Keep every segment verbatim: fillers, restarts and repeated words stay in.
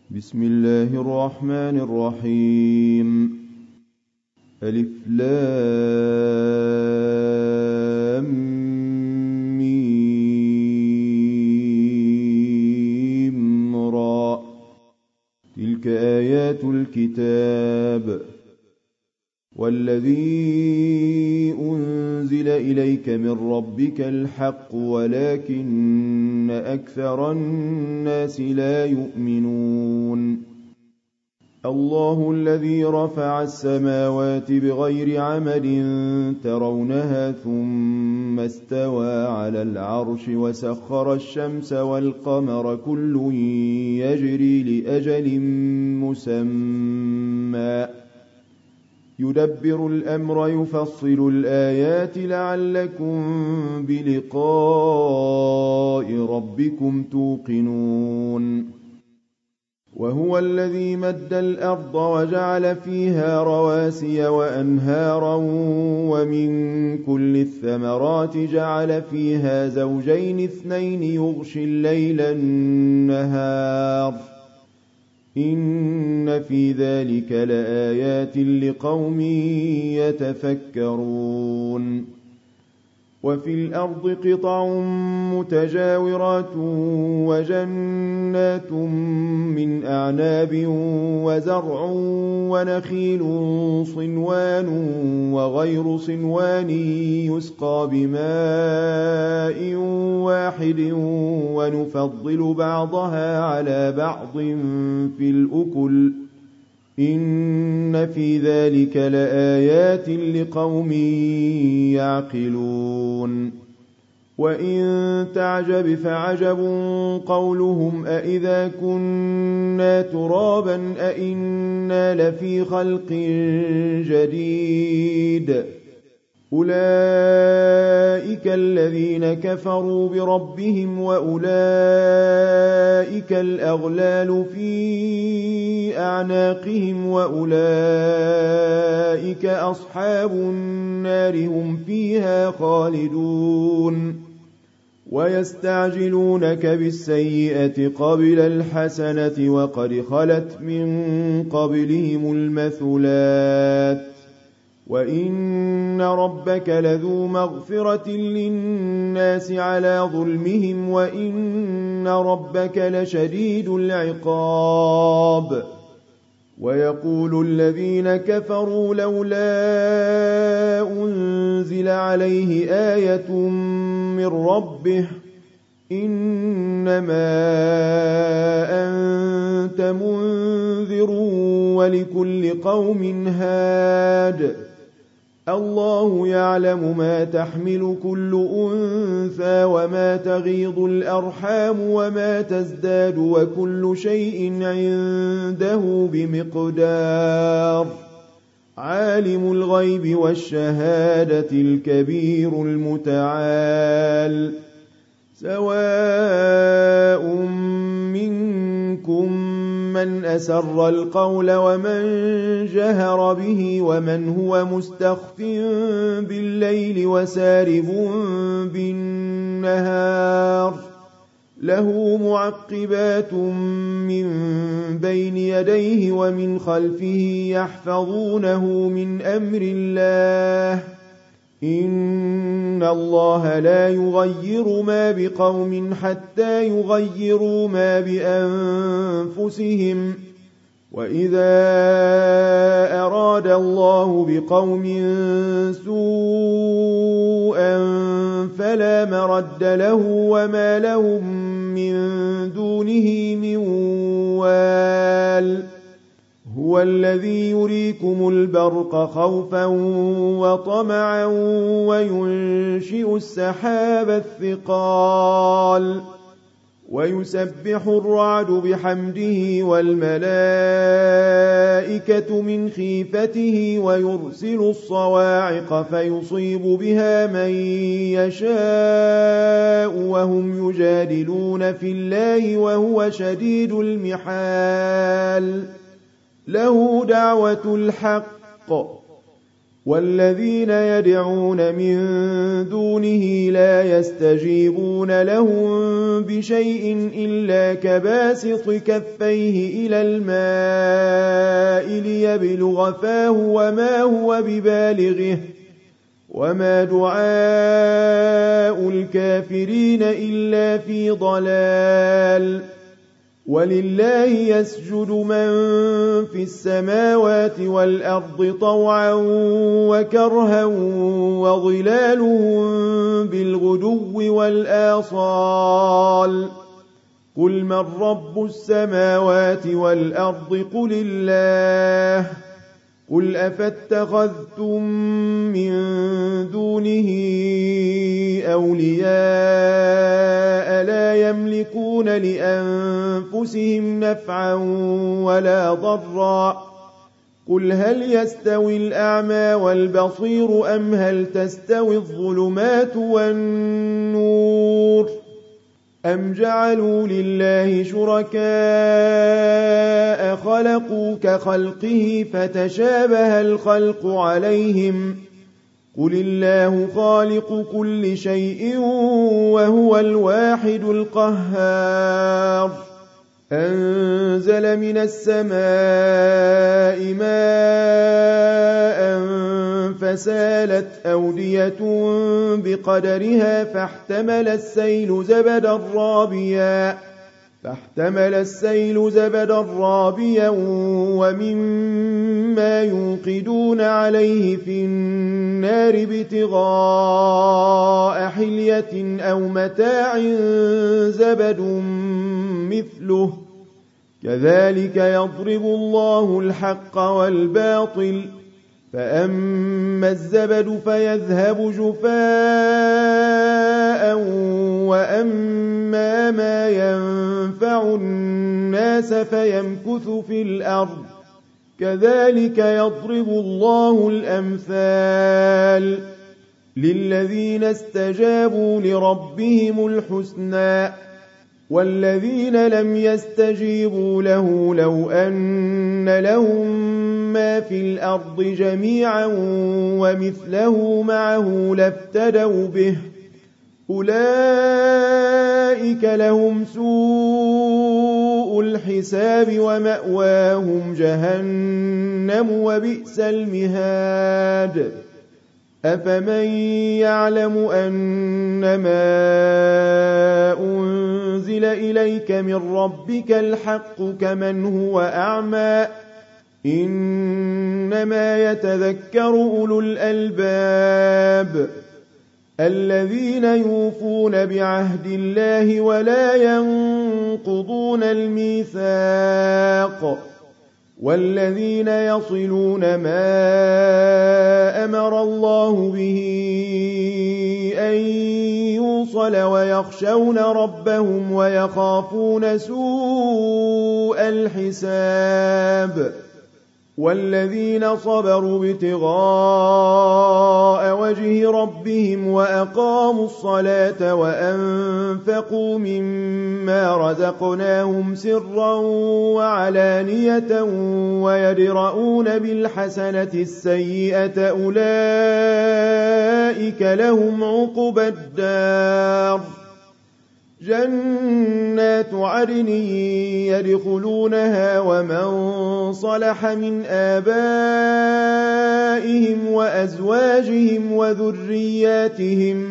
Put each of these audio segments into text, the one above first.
بسم الله الرحمن الرحيم. ألف لام ميم را. تلك آيات الكتاب. والذي أنزل إليك من ربك الحق ولكن أكثر الناس لا يؤمنون. الله الذي رفع السماوات بغير عمد ترونها ثم استوى على العرش وسخر الشمس والقمر كل يجري لأجل مسمى يدبر الأمر يفصل الآيات لعلكم بلقاء ربكم توقنون. وهو الذي مد الأرض وجعل فيها رواسي وأنهارا ومن كل الثمرات جعل فيها زوجين اثنين يغشي الليل النهار إن في ذلك لآيات لقوم يتفكرون. وفي الأرض قطع متجاورات وجنات من أعناب وزرع ونخيل صنوان وغير صنوان يسقى بماء واحد ونفضل بعضها على بعض في الأكل إن في ذلك لآيات لقوم يعقلون. وإن تعجب فعجب قولهم أإذا كنا ترابا أإنا لفي خلق جديد أولئك الذين كفروا بربهم وأولئك الأغلال في أعناقهم وأولئك أصحاب النار هم فيها خالدون. ويستعجلونك بالسيئة قبل الحسنة وقد خلت من قبلهم المثلات وإن ربك لذو مغفرة للناس على ظلمهم وإن ربك لشديد العقاب. ويقول الذين كفروا لولا أنزل عليه آية من ربه إنما أنت منذر ولكل قوم هاد الله يعلم ما تحمل كل أنثى وما تغيض الأرحام وما تزداد وكل شيء عنده بمقدار. عالم الغيب والشهادة الكبير المتعال. سواء منكم من أسر القول ومن جهر به ومن هو مستخف بالليل وسارب بالنهار له معقبات من بين يديه ومن خلفه يحفظونه من أمر الله إن الله لا يغير ما بقوم حتى يغيروا ما بأنفسهم وإذا أراد الله بقوم سوءا فلا مرد له وما لهم من دونه من وال. هو الذي يريكم البرق خوفا وطمعا وينشئ السحاب الثقال ويسبح الرعد بحمده والملائكة من خيفته ويرسل الصواعق فيصيب بها من يشاء وهم يجادلون في الله وهو شديد المحال. له دعوة الحق والذين يدعون من دونه لا يستجيبون لهم بشيء إلا كباسط كفيه إلى الماء ليبلغ فاه وما هو ببالغه وما دعاء الكافرين إلا في ضلال ولله يسجد من في السماوات والأرض طوعا وكرها وظلالهم بالغدو والآصال قل من رب السماوات والأرض قل الله قل أفاتخذتم من دونه أولياء لا يملكون لأنفسهم نفعا ولا ضرا قل هل يستوي الأعمى والبصير أم هل تستوي الظلمات والنور أم جعلوا لله شركاء خلقوا كخلقه فتشابه الخلق عليهم قل الله خالق كل شيء وهو الواحد القهار أنزل من السماء ماء فسالت أودية بقدرها فاحتمل السيل زبدا رابيا فاحتمل السيل زبدا رابيا ومما يوقدون عليه في النار ابتغاء حلية أو متاع زبد مثله كذلك يضرب الله الحق والباطل فأما الزبد فيذهب جفاء وأما ما ينفع الناس فيمكث في الأرض كذلك يضرب الله الأمثال للذين استجابوا لربهم الحسنى والذين لم يستجيبوا له لو أن لهم ما في الأرض جميعا ومثله معه لافتدوا به أولئك لهم سوء الحساب ومأواهم جهنم وبئس المهاد أفمن يعلم أنما أنزل إليك من ربك الحق كمن هو أعمى إنما يتذكر أولو الألباب الذين يوفون بعهد الله ولا ينقضون الميثاق والذين يصلون ما أمر الله به أن يوصل ويخشون ربهم ويخافون سوء الحساب والذين صبروا ابتغاء وجه ربهم وأقاموا الصلاة وأنفقوا مما رزقناهم سرا وعلانية ويدرؤون بالحسنة السيئة أولئك لهم عقبى الدار جنات عدن يدخلونها ومن صلح من آبائهم وأزواجهم وذرياتهم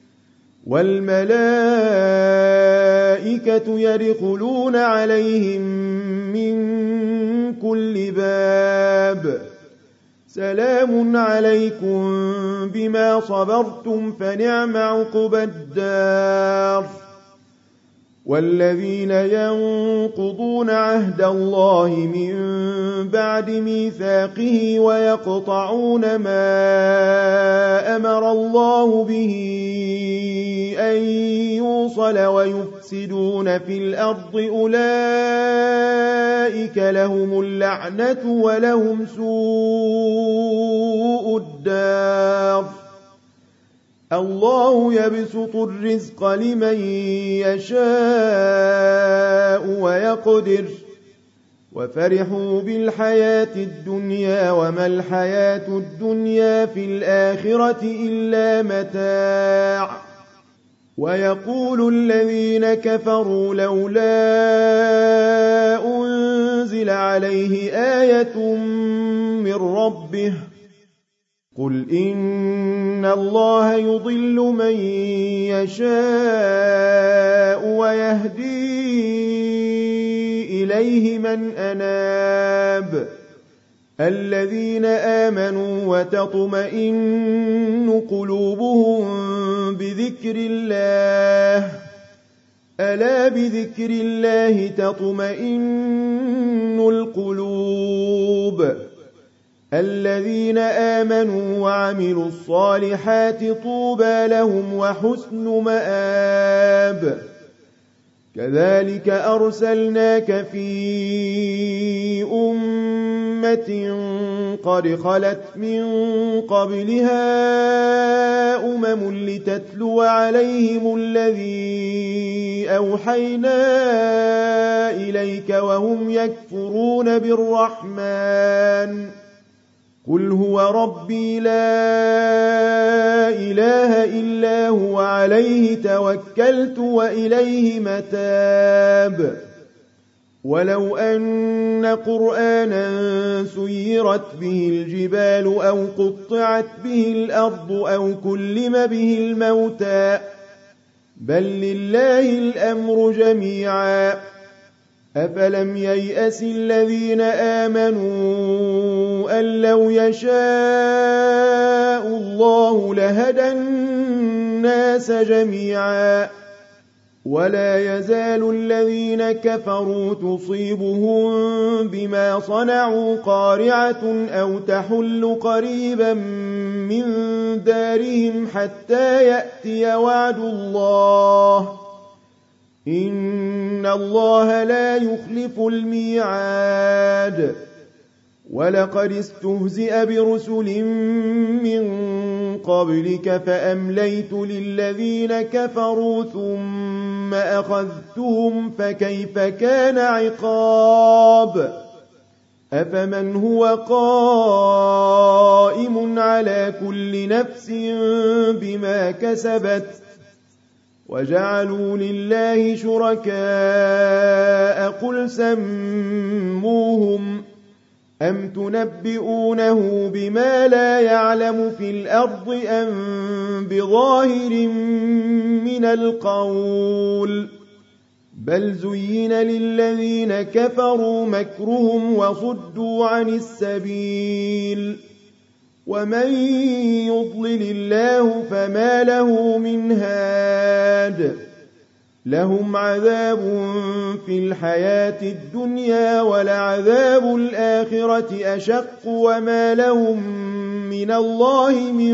والملائكة يدخلون عليهم من كل باب سلام عليكم بما صبرتم فنعم عقبى الدار والذين ينقضون عهد الله من بعد ميثاقه ويقطعون ما أمر الله به أن يوصل ويفسدون في الأرض أولئك لهم اللعنة ولهم سوء الدار الله يبسط الرزق لمن يشاء ويقدر وفرحوا بالحياة الدنيا وما الحياة الدنيا في الآخرة إلا متاع ويقول الذين كفروا لولا أنزل عليه آية من ربه قل إن الله يضل من يشاء ويهدي إليه من أناب الذين آمنوا وتطمئن قلوبهم بذكر الله ألا بذكر الله تطمئن القلوب الذين آمنوا وعملوا الصالحات طوبى لهم وحسن مآب كذلك أرسلناك في أمة قد خلت من قبلها أمم لتتلو عليهم الذي أوحينا إليك وهم يكفرون بالرحمن قل هو ربي لا إله إلا هو عليه توكلت وإليه متاب ولو أن قرآنا سيرت به الجبال أو قطعت به الأرض أو كلم به الموتى بل لله الأمر جميعا أفلم ييأس الذين آمنوا أن لو يشاء الله لهدى الناس جميعا ولا يزال الذين كفروا تصيبهم بما صنعوا قارعة أو تحل قريبا من دارهم حتى يأتي وعد الله إن الله لا يخلف الميعاد ولقد استهزئ برسل من قبلك فأمليت للذين كفروا ثم أخذتهم فكيف كان عقاب أفمن هو قائم على كل نفس بما كسبت وجعلوا لله شركاء قل سموهم أم تنبئونه بما لا يعلم في الأرض أم بظاهر من القول بل زين للذين كفروا مكرهم وصدوا عن السبيل ومن يضلل الله فما له من هاد لهم عذاب في الحياة الدنيا ولعذاب الآخرة أشق وما لهم من الله من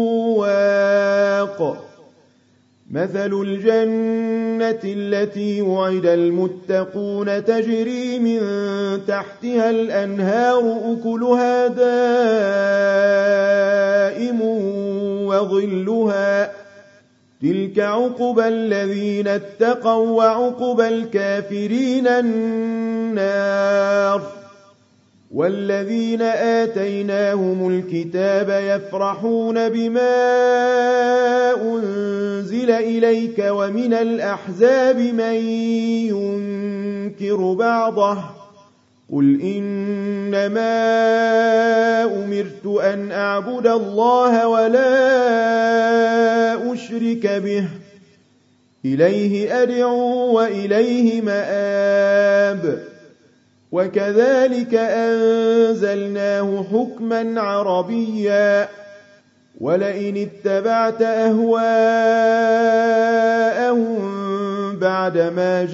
واق مثل الجنة التي وعد المتقون تجري من تحتها الأنهار أكلها دائم وظلها تلك عقبى الذين اتقوا وعقبى الكافرين النار والذين آتيناهم الكتاب يفرحون بما أنزل إليك ومن الأحزاب من ينكر بعضه قل إنما أمرت أن أعبد الله ولا أشرك به إليه أدعو وإليه مآب وكذلك أنزلناه حكما عربيا ولئن اتبعت أهواءهم بعدما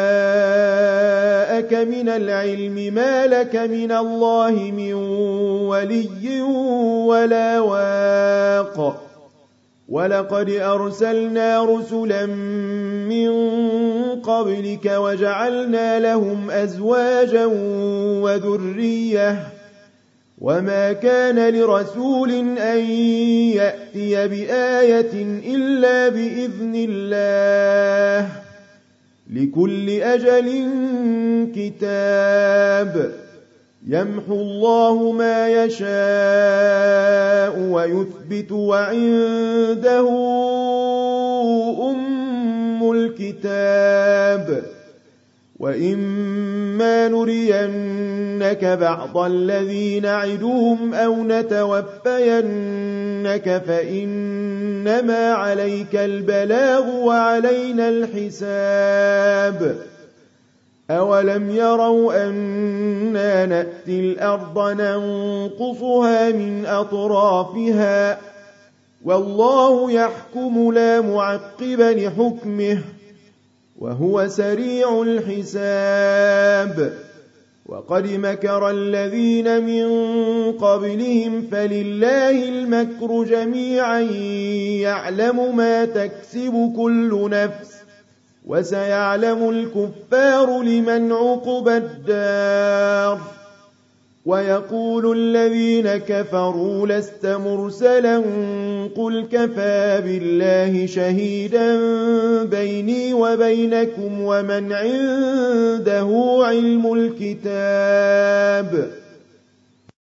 جاءك من العلم ما لك من الله من ولي ولا واق ولقد أرسلنا رسلا من قبلك وجعلنا لهم أزواجا وذرية وما كان لرسول أن يأتي بآية إلا بإذن الله لكل أجل كتاب الكتاب يمحو الله ما يشاء ويثبت وعنده أم الكتاب وإما نرينك بعض الذي نعدهم أو نتوفينك فإنما عليك البلاغ وعلينا الحساب أولم يروا أنا نأتي الأرض ننقصها من أطرافها والله يحكم لا معقب لحكمه وهو سريع الحساب وقد مكر الذين من قبلهم فلله المكر جميعا يعلم ما تكسب كل نفس وسيعلم الكفار لمن عقبى الدار ويقول الذين كفروا لست مرسلا قل كفى بالله شهيدا بيني وبينكم ومن عنده علم الكتاب